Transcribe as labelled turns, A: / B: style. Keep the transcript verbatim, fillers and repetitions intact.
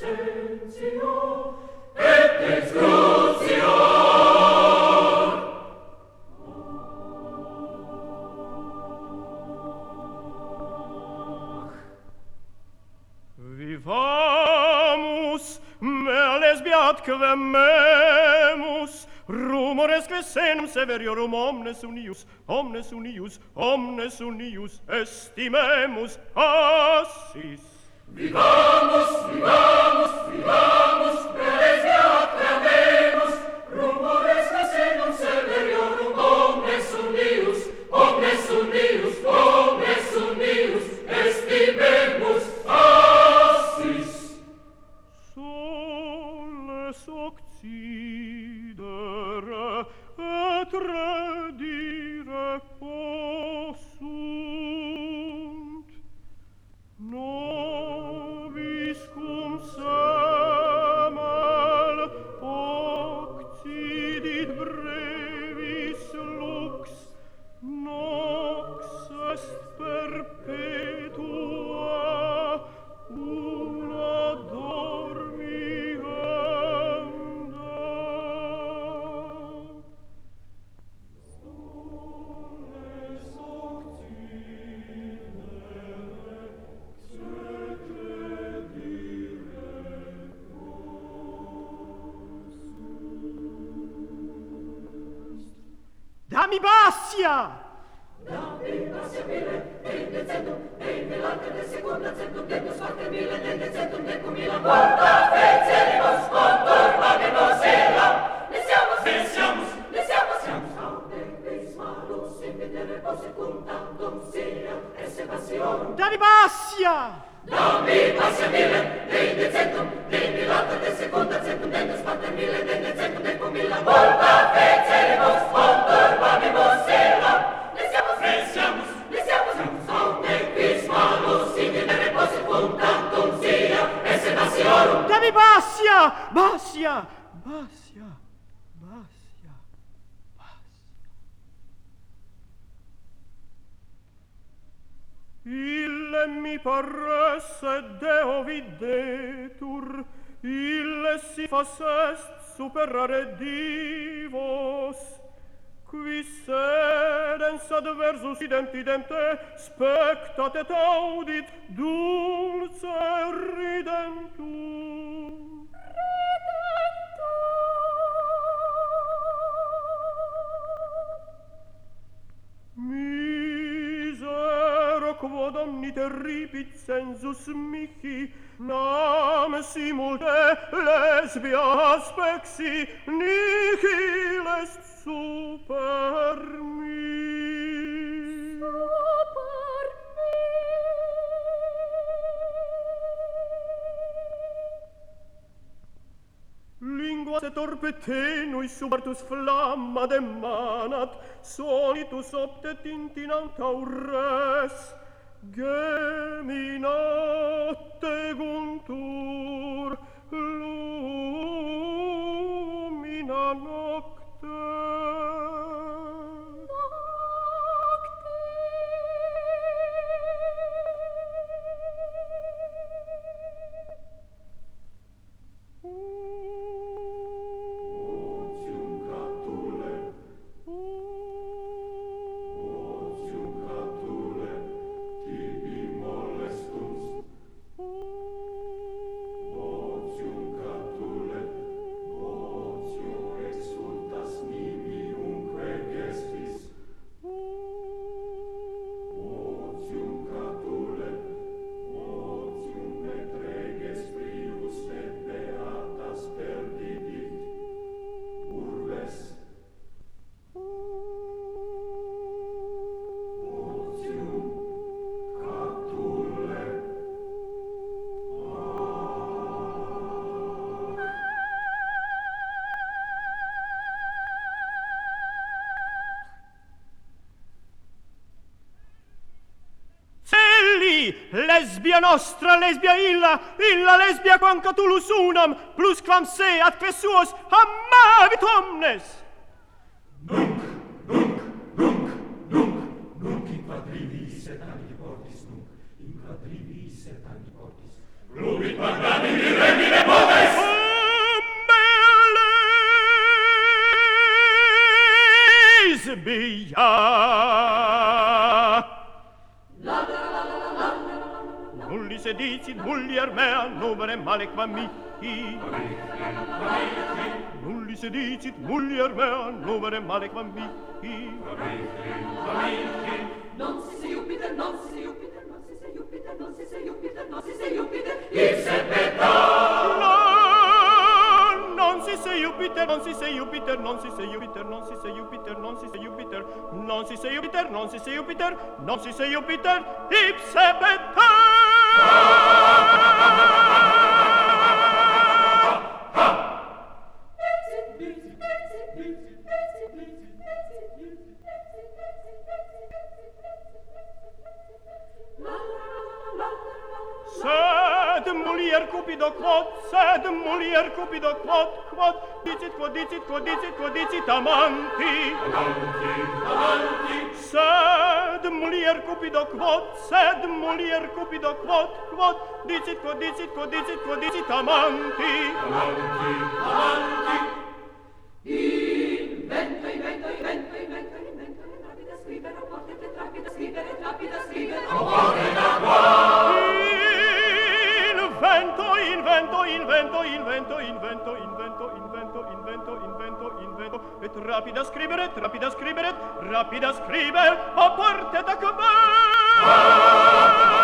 A: Vivamus, mea lesbia quememus, rumores que senum severiorum omnes unius, omnes unius, omnes unius estimemus assis.
B: Vivamus, vivamus, vivamus, mea lesbia quememus, rumores que senum severiorum omnes unius, omnes unius, omnes unius estimemus assis.
A: Soles occidere et redire possunt, nobis cum semel occidit brevis lux, nox est perpetua una dormienda. Soles occidere et redire possunt. Dami Bassia!
B: Dammi passia mille, e decendum, e in velante de secunda centum, deus facte mille, e decendum decum mille, morta feceribus, conturbabimus elam, lesiamus, lesiamus, lesiamus, lesiamus, aude vis malus, in videre posecum tantum sia, esse passiorum.
A: Dami Bassia!
B: Dammi passia mille, e in decendum, e in velante de secunda centum, deus facte mille, e decendum decum mille, morta feceribus, conturbabimus elam, lesiamus, lesiamus, lesiamus, aude vis malus, in videre posecum tantum sia, esse passiorum.
A: Dami Bassia! Bassia! Bassia! Bassia! Bassia! Ille mi paresse Deo videtur, ille si facest superare divos, qui sedens adversus idem te spectat et audit dulce ridentur. Misero quod omnite ripit sensus mihi, nam simulte lesbia spexi, nihil est super mi. Super mi. Lingua se torpe tenui subartus flamma demanat, solitus optet intinant aures, geminate guntur lumina nocte. Lesbia nostra, lesbia illa, illa lesbia quam catulus unam, plus quam se atque suos amavit omnes.
B: Nunc, nunc, nunc, nunc, nunc in quadrivis et antiportis, nunc, in quadrivis et antiportis, Fluvit magnani regine potes!
A: Bia Nulli sedicit mulier mea numere male qua mihi Nulli sedicit mulier mea numere male qua mihi
B: Non si se Jupiter, non si se Jupiter, non si se Jupiter, non si se Jupiter, non si se Jupiter, ipse peta!
A: Non si se Jupiter, non si se Jupiter, non si se Jupiter, non si se Jupiter, non si se Jupiter, non si se Jupiter, non si se Jupiter, non si se Jupiter, ipse peta! Sed mulier cupido quod, sed mulier cupido quod, quod, dicit, quod, dicit, quod, dicit, quod, dicit, amanti.
B: Amanti, amanti.
A: Sed mulier cupido quod, sed mulier cupido quod, quod, dicit, quod, dicit, quod, dicit, quod, dicit, amanti.
B: Amanti, amanti. Invento, invento, invento, invento, invento, rapida scrivere, potete rapida scrivere, rapida scrivere, opporre da qua.
A: Invento, invento, invento, invento, invento, invento, invento, invento, invento, invento, et rapida scrivere, et rapida scrivere, et rapida scrivere, a parte da qua.